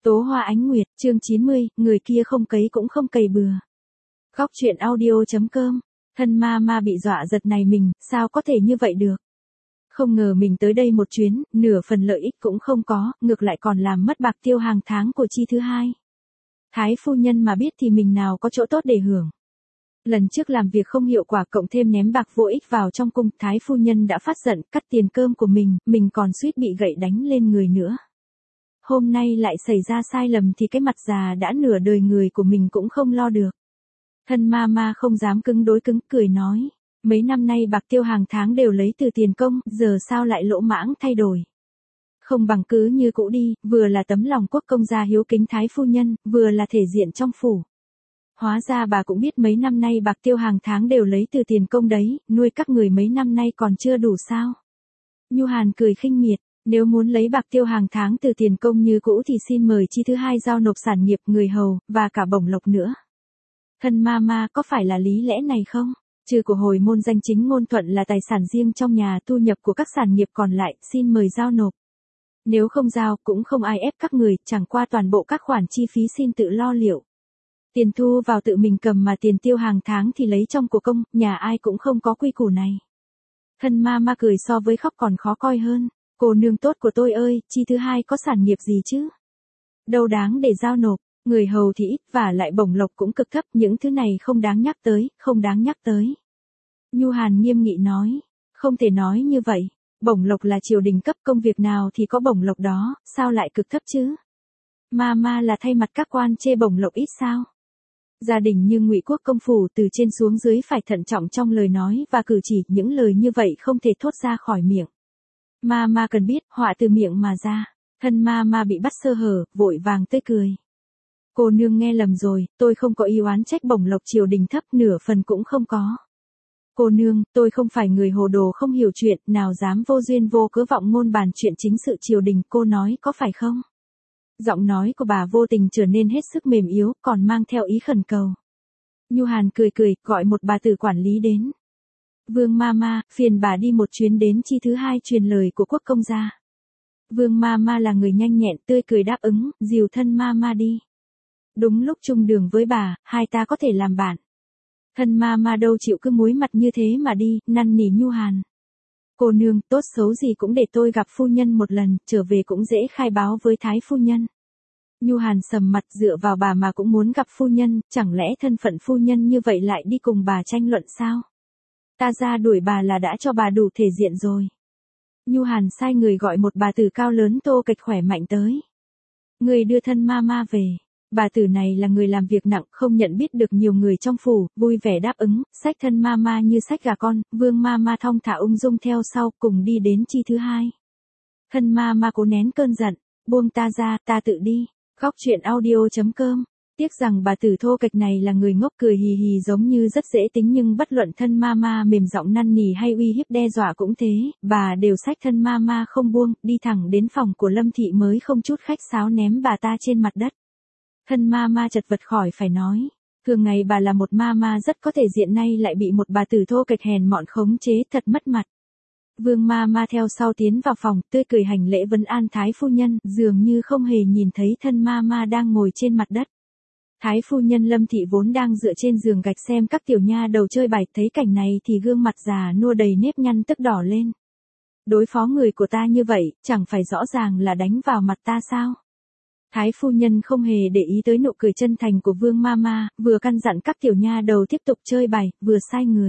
Tố Hoa Ánh Nguyệt, chương 90, người kia không cấy cũng không cày bừa. Góc truyện audio.com, thân ma bị dọa giật này mình, sao có thể như vậy được. Không ngờ mình tới đây một chuyến, nửa phần lợi ích cũng không có, ngược lại còn làm mất bạc tiêu hàng tháng của chi thứ hai. Thái phu nhân mà biết thì mình nào có chỗ tốt để hưởng. Lần trước làm việc không hiệu quả cộng thêm ném bạc vô ích vào trong cung, Thái phu nhân đã phát giận cắt tiền cơm của mình còn suýt bị gậy đánh lên người nữa. Hôm nay lại xảy ra sai lầm thì cái mặt già đã nửa đời người của mình cũng không lo được. Thân ma không dám cứng đối cứng, cười nói. Mấy năm nay bạc tiêu hàng tháng đều lấy từ tiền công, giờ sao lại lỗ mãng thay đổi. Không bằng cứ như cũ đi, vừa là tấm lòng quốc công gia hiếu kính Thái phu nhân, vừa là thể diện trong phủ. Hóa ra bà cũng biết mấy năm nay bạc tiêu hàng tháng đều lấy từ tiền công đấy, nuôi các người mấy năm nay còn chưa đủ sao. Nhu Hàn cười khinh miệt. Nếu muốn lấy bạc tiêu hàng tháng từ tiền công như cũ thì xin mời chi thứ hai giao nộp sản nghiệp, người hầu, và cả bổng lộc nữa. Thân ma có phải là lý lẽ này không? Trừ của hồi môn danh chính ngôn thuận là tài sản riêng trong nhà, thu nhập của các sản nghiệp còn lại, xin mời giao nộp. Nếu không giao, cũng không ai ép các người, chẳng qua toàn bộ các khoản chi phí xin tự lo liệu. Tiền thu vào tự mình cầm mà tiền tiêu hàng tháng thì lấy trong của công, nhà ai cũng không có quy củ này. Thân ma cười so với khóc còn khó coi hơn. Cô nương tốt của tôi ơi, chi thứ hai có sản nghiệp gì chứ? Đâu đáng để giao nộp, người hầu thì ít và lại bổng lộc cũng cực thấp, những thứ này không đáng nhắc tới, không đáng nhắc tới. Nhu Hàn nghiêm nghị nói, không thể nói như vậy, bổng lộc là triều đình cấp, công việc nào thì có bổng lộc đó, sao lại cực thấp chứ? Ma là thay mặt các quan chê bổng lộc ít sao? Gia đình như Ngụy Quốc công phủ từ trên xuống dưới phải thận trọng trong lời nói và cử chỉ, những lời như vậy không thể thốt ra khỏi miệng. Ma cần biết, họa từ miệng mà ra. Thân ma bị bắt sơ hở, vội vàng tươi cười. Cô nương nghe lầm rồi, tôi không có ý oán trách bổng lộc triều đình thấp, nửa phần cũng không có. Cô nương, tôi không phải người hồ đồ không hiểu chuyện, nào dám vô duyên vô cớ vọng ngôn bàn chuyện chính sự triều đình, cô nói có phải không? Giọng nói của bà vô tình trở nên hết sức mềm yếu, còn mang theo ý khẩn cầu. Nhu Hàn cười, gọi một bà tử quản lý đến. Vương ma, phiền bà đi một chuyến đến chi thứ hai truyền lời của quốc công gia. Vương ma là người nhanh nhẹn, tươi cười đáp ứng, dìu thân ma đi. Đúng lúc chung đường với bà, hai ta có thể làm bạn. Thân ma đâu chịu cứ muối mặt như thế mà đi, năn nỉ Nhu Hàn. Cô nương, tốt xấu gì cũng để tôi gặp phu nhân một lần, trở về cũng dễ khai báo với Thái phu nhân. Nhu Hàn sầm mặt, dựa vào bà mà cũng muốn gặp phu nhân, chẳng lẽ thân phận phu nhân như vậy lại đi cùng bà tranh luận sao? Ta ra đuổi bà là đã cho bà đủ thể diện rồi. Nhu Hàn sai người gọi một bà tử cao lớn tô kịch khỏe mạnh tới. Người đưa thân ma về. Bà tử này là người làm việc nặng, không nhận biết được nhiều người trong phủ, vui vẻ đáp ứng, xách thân ma như xách gà con. Vương ma thong thả ung dung theo sau, cùng đi đến chi thứ hai. Thân ma cố nén cơn giận, buông ta ra, ta tự đi. Góc truyện audio.com. Tiếc rằng bà tử thô kịch này là người ngốc, cười hì hì giống như rất dễ tính, nhưng bất luận thân ma mềm giọng năn nỉ hay uy hiếp đe dọa cũng thế, bà đều xách thân ma không buông, đi thẳng đến phòng của Lâm Thị mới không chút khách sáo ném bà ta trên mặt đất. Thân ma chật vật khỏi phải nói, thường ngày bà là một ma rất có thể diện, nay lại bị một bà tử thô kịch hèn mọn khống chế, thật mất mặt. Vương ma theo sau tiến vào phòng, tươi cười hành lễ vấn an Thái phu nhân, dường như không hề nhìn thấy thân ma đang ngồi trên mặt đất. Thái phu nhân Lâm Thị vốn đang dựa trên giường gạch xem các tiểu nha đầu chơi bài, thấy cảnh này thì gương mặt già nua đầy nếp nhăn tức đỏ lên. Đối phó người của ta như vậy, chẳng phải rõ ràng là đánh vào mặt ta sao? Thái phu nhân không hề để ý tới nụ cười chân thành của Vương ma, vừa căn dặn các tiểu nha đầu tiếp tục chơi bài, vừa sai người.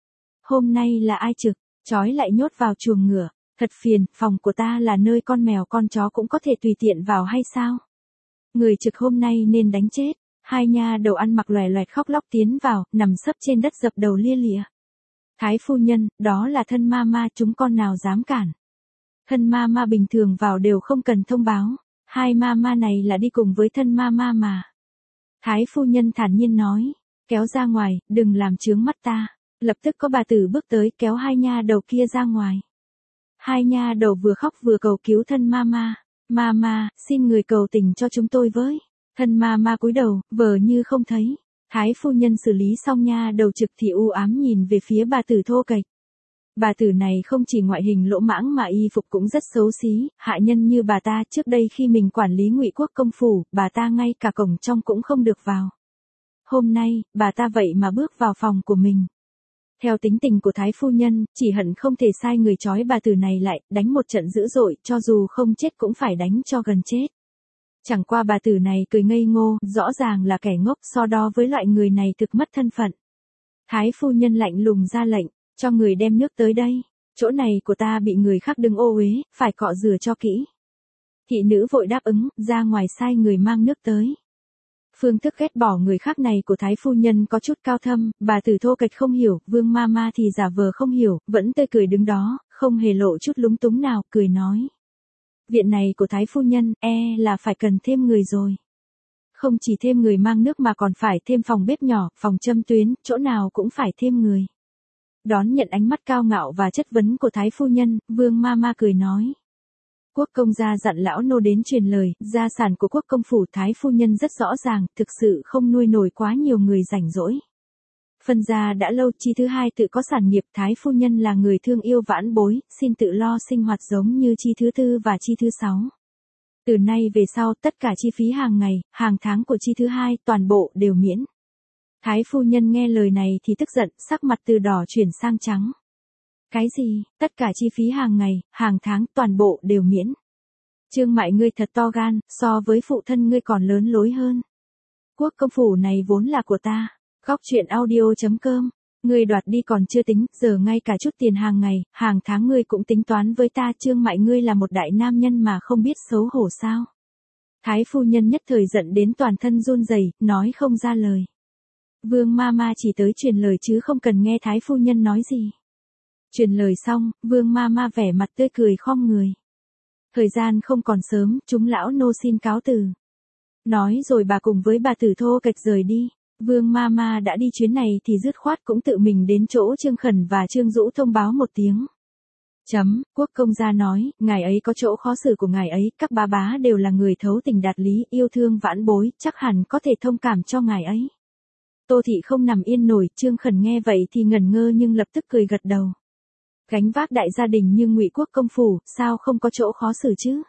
Hôm nay là ai trực, trói lại nhốt vào chuồng ngựa, thật phiền, phòng của ta là nơi con mèo con chó cũng có thể tùy tiện vào hay sao? Người trực hôm nay nên đánh chết. Hai nha đầu ăn mặc loè loẹt khóc lóc tiến vào, nằm sấp trên đất dập đầu lia lịa. Thái phu nhân, đó là thân ma, chúng con nào dám cản. Thân ma bình thường vào đều không cần thông báo, hai ma này là đi cùng với thân ma mà. Thái phu nhân thản nhiên nói, kéo ra ngoài, đừng làm chướng mắt ta. Lập tức có bà tử bước tới kéo hai nha đầu kia ra ngoài. Hai nha đầu vừa khóc vừa cầu cứu thân ma. Ma, xin người cầu tình cho chúng tôi với. Thân ma cúi đầu, vờ như không thấy. Thái phu nhân xử lý xong nha đầu trực thì u ám nhìn về phía bà tử thô kệch. Bà tử này không chỉ ngoại hình lỗ mãng mà y phục cũng rất xấu xí, hạ nhân như bà ta trước đây khi mình quản lý Ngụy Quốc công phủ, bà ta ngay cả cổng trong cũng không được vào. Hôm nay, bà ta vậy mà bước vào phòng của mình. Theo tính tình của Thái phu nhân, chỉ hận không thể sai người trói bà tử này lại, đánh một trận dữ dội, cho dù không chết cũng phải đánh cho gần chết. Chẳng qua bà tử này cười ngây ngô, rõ ràng là kẻ ngốc, so đo với loại người này thực mất thân phận. Thái phu nhân lạnh lùng ra lệnh, cho người đem nước tới đây, chỗ này của ta bị người khác đừng ô uế, phải cọ rửa cho kỹ. Thị nữ vội đáp ứng, ra ngoài sai người mang nước tới. Phương thức ghét bỏ người khác này của Thái phu nhân có chút cao thâm, bà tử thô kệch không hiểu, Vương Mama thì giả vờ không hiểu, vẫn tươi cười đứng đó, không hề lộ chút lúng túng nào, cười nói. Viện này của Thái phu nhân, là phải cần thêm người rồi. Không chỉ thêm người mang nước mà còn phải thêm phòng bếp nhỏ, phòng châm tuyến, chỗ nào cũng phải thêm người. Đón nhận ánh mắt cao ngạo và chất vấn của Thái phu nhân, Vương Mama cười nói. Quốc công gia dặn lão nô đến truyền lời, gia sản của quốc công phủ Thái phu nhân rất rõ ràng, thực sự không nuôi nổi quá nhiều người rảnh rỗi. Phân gia đã lâu, chi thứ hai tự có sản nghiệp, Thái phu nhân là người thương yêu vãn bối, xin tự lo sinh hoạt giống như chi thứ tư và chi thứ sáu. Từ nay về sau, tất cả chi phí hàng ngày, hàng tháng của chi thứ hai, toàn bộ đều miễn. Thái phu nhân nghe lời này thì tức giận, sắc mặt từ đỏ chuyển sang trắng. Cái gì, tất cả chi phí hàng ngày, hàng tháng, toàn bộ đều miễn. Trương Mại ngươi thật to gan, so với phụ thân ngươi còn lớn lối hơn. Quốc công phủ này vốn là của ta. Góc truyện audio.com. Ngươi đoạt đi còn chưa tính, giờ ngay cả chút tiền hàng ngày, hàng tháng ngươi cũng tính toán với ta. Trương Mại ngươi là một đại nam nhân mà không biết xấu hổ sao. Thái phu nhân nhất thời giận đến toàn thân run rẩy, nói không ra lời. Vương Mama chỉ tới truyền lời chứ không cần nghe Thái phu nhân nói gì. Truyền lời xong, Vương Mama vẻ mặt tươi cười khom người. Thời gian không còn sớm, chúng lão nô xin cáo từ. Nói rồi bà cùng với bà tử thô kệch rời đi. Vương Mama đã đi chuyến này thì dứt khoát cũng tự mình đến chỗ Trương Khẩn và Trương Dũ thông báo một tiếng. Quốc công gia nói, ngài ấy có chỗ khó xử của ngài ấy, các bá đều là người thấu tình đạt lý, yêu thương vãn bối, chắc hẳn có thể thông cảm cho ngài ấy. Tô thị không nằm yên nổi, Trương Khẩn nghe vậy thì ngẩn ngơ nhưng lập tức cười gật đầu. Gánh vác đại gia đình như Ngụy Quốc công phủ, sao không có chỗ khó xử chứ?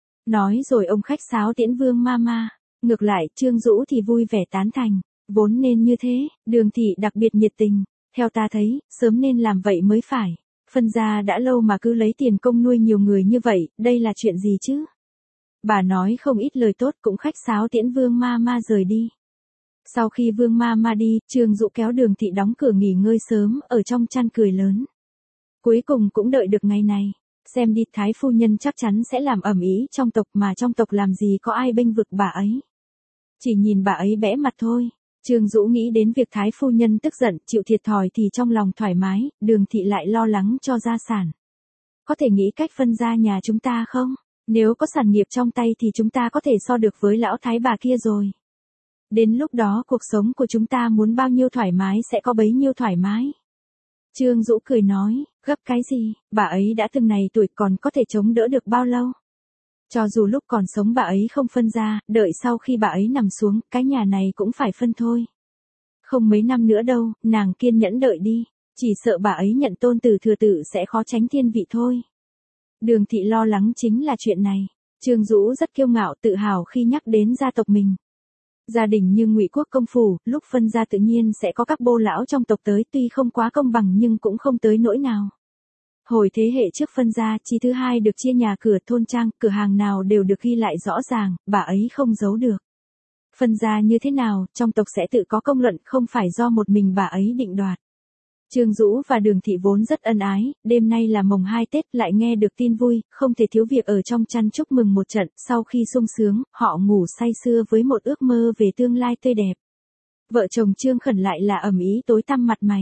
Nói rồi ông khách sáo tiễn Vương Mama. Ngược lại, Trương Dũ thì vui vẻ tán thành. Vốn nên như thế, Đường thị đặc biệt nhiệt tình. Theo ta thấy, sớm nên làm vậy mới phải. Phân gia đã lâu mà cứ lấy tiền công nuôi nhiều người như vậy, đây là chuyện gì chứ? Bà nói không ít lời tốt cũng khách sáo tiễn Vương Mama rời đi. Sau khi Vương Mama đi, Trương Dũ kéo Đường thị đóng cửa nghỉ ngơi sớm, ở trong chăn cười lớn. Cuối cùng cũng đợi được ngày này. Xem đi, Thái phu nhân chắc chắn sẽ làm ầm ĩ trong tộc, mà trong tộc làm gì có ai bênh vực bà ấy. Chỉ nhìn bà ấy bẽ mặt thôi. Trương Dũ nghĩ đến việc Thái phu nhân tức giận, chịu thiệt thòi thì trong lòng thoải mái, Đường thị lại lo lắng cho gia sản. Có thể nghĩ cách phân ra nhà chúng ta không? Nếu có sản nghiệp trong tay thì chúng ta có thể so được với lão thái bà kia rồi. Đến lúc đó cuộc sống của chúng ta muốn bao nhiêu thoải mái sẽ có bấy nhiêu thoải mái. Trương Dũ cười nói, gấp cái gì, bà ấy đã từng này tuổi còn có thể chống đỡ được bao lâu. Cho dù lúc còn sống bà ấy không phân ra, đợi sau khi bà ấy nằm xuống, cái nhà này cũng phải phân thôi. Không mấy năm nữa đâu, nàng kiên nhẫn đợi đi, chỉ sợ bà ấy nhận tôn tử thừa tự sẽ khó tránh thiên vị thôi. Đường thị lo lắng chính là chuyện này. Trương Dũ rất kiêu ngạo tự hào khi nhắc đến gia tộc mình. Gia đình như Ngụy Quốc công phủ, lúc phân ra tự nhiên sẽ có các bô lão trong tộc tới, tuy không quá công bằng nhưng cũng không tới nỗi nào. Hồi thế hệ trước phân ra, chi thứ hai được chia nhà cửa, thôn trang, cửa hàng nào đều được ghi lại rõ ràng, bà ấy không giấu được. Phân ra như thế nào, trong tộc sẽ tự có công luận, không phải do một mình bà ấy định đoạt. Trương Dũ và Đường thị vốn rất ân ái, đêm nay là mồng 2 Tết lại nghe được tin vui, không thể thiếu việc ở trong chăn chúc mừng một trận, sau khi sung sướng, họ ngủ say sưa với một ước mơ về tương lai tươi đẹp. Vợ chồng Trương Khẩn lại là ầm ĩ tối tăm mặt mày.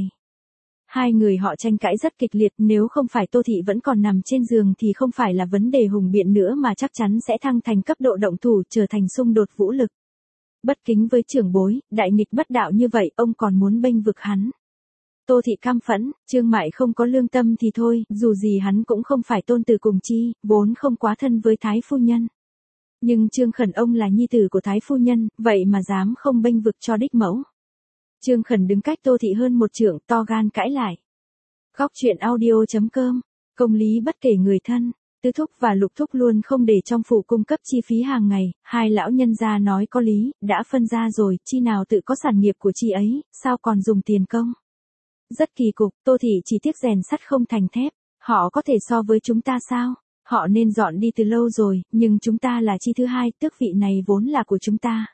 Hai người họ tranh cãi rất kịch liệt, nếu không phải Tô thị vẫn còn nằm trên giường thì không phải là vấn đề hùng biện nữa mà chắc chắn sẽ thăng thành cấp độ động thủ, trở thành xung đột vũ lực. Bất kính với trưởng bối, đại nghịch bất đạo như vậy, ông còn muốn bênh vực hắn. Tô thị căm phẫn, Trương Mại không có lương tâm thì thôi, dù gì hắn cũng không phải tôn tử cùng chi, vốn không quá thân với Thái phu nhân. Nhưng Trương Khẩn ông là nhi tử của Thái phu nhân, vậy mà dám không bênh vực cho đích mẫu. Trương Khẩn đứng cách Tô thị hơn một trượng, to gan cãi lại. Góc chuyện audio.com. Công lý bất kể người thân, Tư Thúc và Lục Thúc luôn không để trong phủ cung cấp chi phí hàng ngày, hai lão nhân gia nói có lý, đã phân ra rồi, chi nào tự có sản nghiệp của chi ấy, sao còn dùng tiền công. Rất kỳ cục, Tô Thị chỉ tiếc rèn sắt không thành thép, họ có thể so với chúng ta sao? Họ nên dọn đi từ lâu rồi, nhưng chúng ta là chi thứ hai, tước vị này vốn là của chúng ta.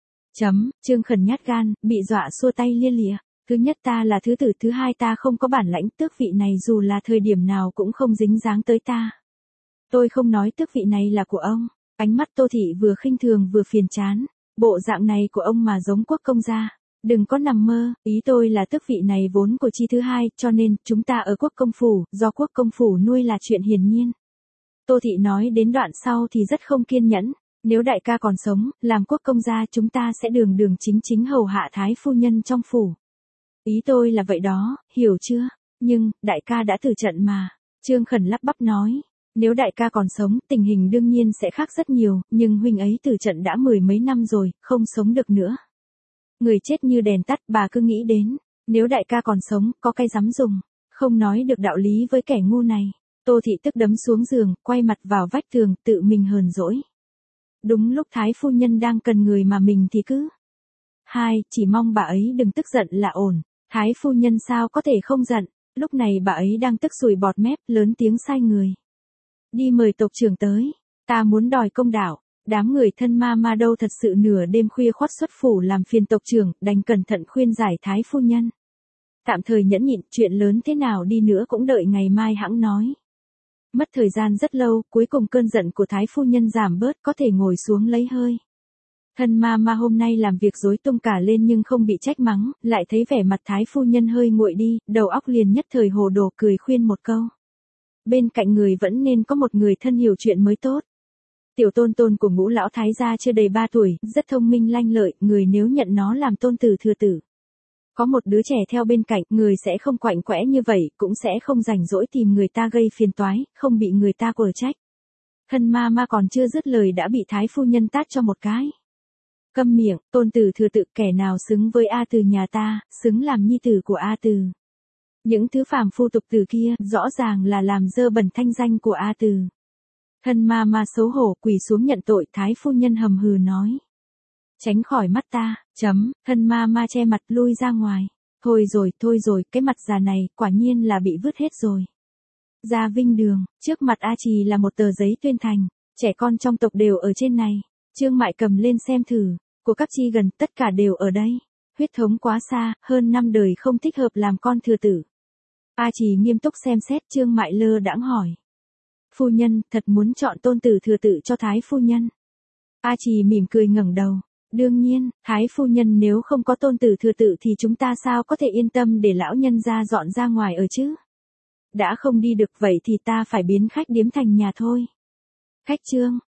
Trương Khẩn nhát gan, bị dọa xua tay lia lịa. Thứ nhất ta là thứ tử, thứ hai ta không có bản lãnh, tước vị này dù là thời điểm nào cũng không dính dáng tới ta. Tôi không nói tước vị này là của ông. Ánh mắt Tô Thị vừa khinh thường vừa phiền chán. Bộ dạng này của ông mà giống quốc công gia. Đừng có nằm mơ, ý tôi là tước vị này vốn của chi thứ hai, cho nên chúng ta ở quốc công phủ, do quốc công phủ nuôi là chuyện hiển nhiên. Tô Thị nói đến đoạn sau thì rất không kiên nhẫn. Nếu đại ca còn sống, làm quốc công gia chúng ta sẽ đường đường chính chính hầu hạ thái phu nhân trong phủ. Ý tôi là vậy đó, hiểu chưa? Nhưng, đại ca đã tử trận mà. Trương Khẩn lắp bắp nói. Nếu đại ca còn sống, tình hình đương nhiên sẽ khác rất nhiều, nhưng huynh ấy tử trận đã 10 mấy năm rồi, không sống được nữa. Người chết như đèn tắt, bà cứ nghĩ đến. Nếu đại ca còn sống, có cái dám dùng. Không nói được đạo lý với kẻ ngu này. Tô Thị tức đấm xuống giường, quay mặt vào vách tường, tự mình hờn dỗi. Đúng lúc thái phu nhân đang cần người mà mình thì cứ. Chỉ mong bà ấy đừng tức giận là ổn. Thái phu nhân sao có thể không giận, lúc này bà ấy đang tức sùi bọt mép, lớn tiếng sai người. Đi mời tộc trưởng tới, ta muốn đòi công đạo, đám người thân ma đâu thật sự nửa đêm khuya khoắt xuất phủ làm phiền tộc trưởng, đành cẩn thận khuyên giải thái phu nhân. Tạm thời nhẫn nhịn, chuyện lớn thế nào đi nữa cũng đợi ngày mai hẵng nói. Mất thời gian rất lâu, cuối cùng cơn giận của thái phu nhân giảm bớt, có thể ngồi xuống lấy hơi. Thân ma hôm nay làm việc rối tung cả lên nhưng không bị trách mắng, lại thấy vẻ mặt thái phu nhân hơi nguội đi, đầu óc liền nhất thời hồ đồ, cười khuyên một câu. Bên cạnh người vẫn nên có một người thân hiểu chuyện mới tốt. Tiểu tôn tôn của Ngũ lão thái gia chưa đầy 3 tuổi, rất thông minh lanh lợi, người nếu nhận nó làm tôn tử thừa tử. Có một đứa trẻ theo bên cạnh, người sẽ không quạnh quẽ như vậy, cũng sẽ không rảnh rỗi tìm người ta gây phiền toái, không bị người ta quở trách. Thân ma còn chưa dứt lời đã bị thái phu nhân tát cho một cái. Câm miệng, tôn tử thừa tự, kẻ nào xứng với A Từ nhà ta, xứng làm nhi tử của A Từ. Những thứ phàm phu tục tử kia, rõ ràng là làm dơ bẩn thanh danh của A Từ. Thân ma xấu hổ quỳ xuống nhận tội, thái phu nhân hầm hừ nói. Tránh khỏi mắt ta, thân ma che mặt lui ra ngoài. Thôi rồi, cái mặt già này, quả nhiên là bị vứt hết rồi. Ra Vinh Đường, trước mặt A Trì là một tờ giấy tuyên thành, trẻ con trong tộc đều ở trên này. Trương Mại cầm lên xem thử, của các chi gần tất cả đều ở đây. Huyết thống quá xa, hơn 5 đời không thích hợp làm con thừa tử. A Trì nghiêm túc xem xét, Trương Mại lơ đãng hỏi. Phu nhân, thật muốn chọn tôn tử thừa tử cho thái phu nhân. A Trì mỉm cười ngẩng đầu. Đương nhiên, thái phu nhân nếu không có tôn tử thừa tử thì chúng ta sao có thể yên tâm để lão nhân gia dọn ra ngoài ở chứ? Đã không đi được vậy thì ta phải biến khách điếm thành nhà thôi. Khách Trương.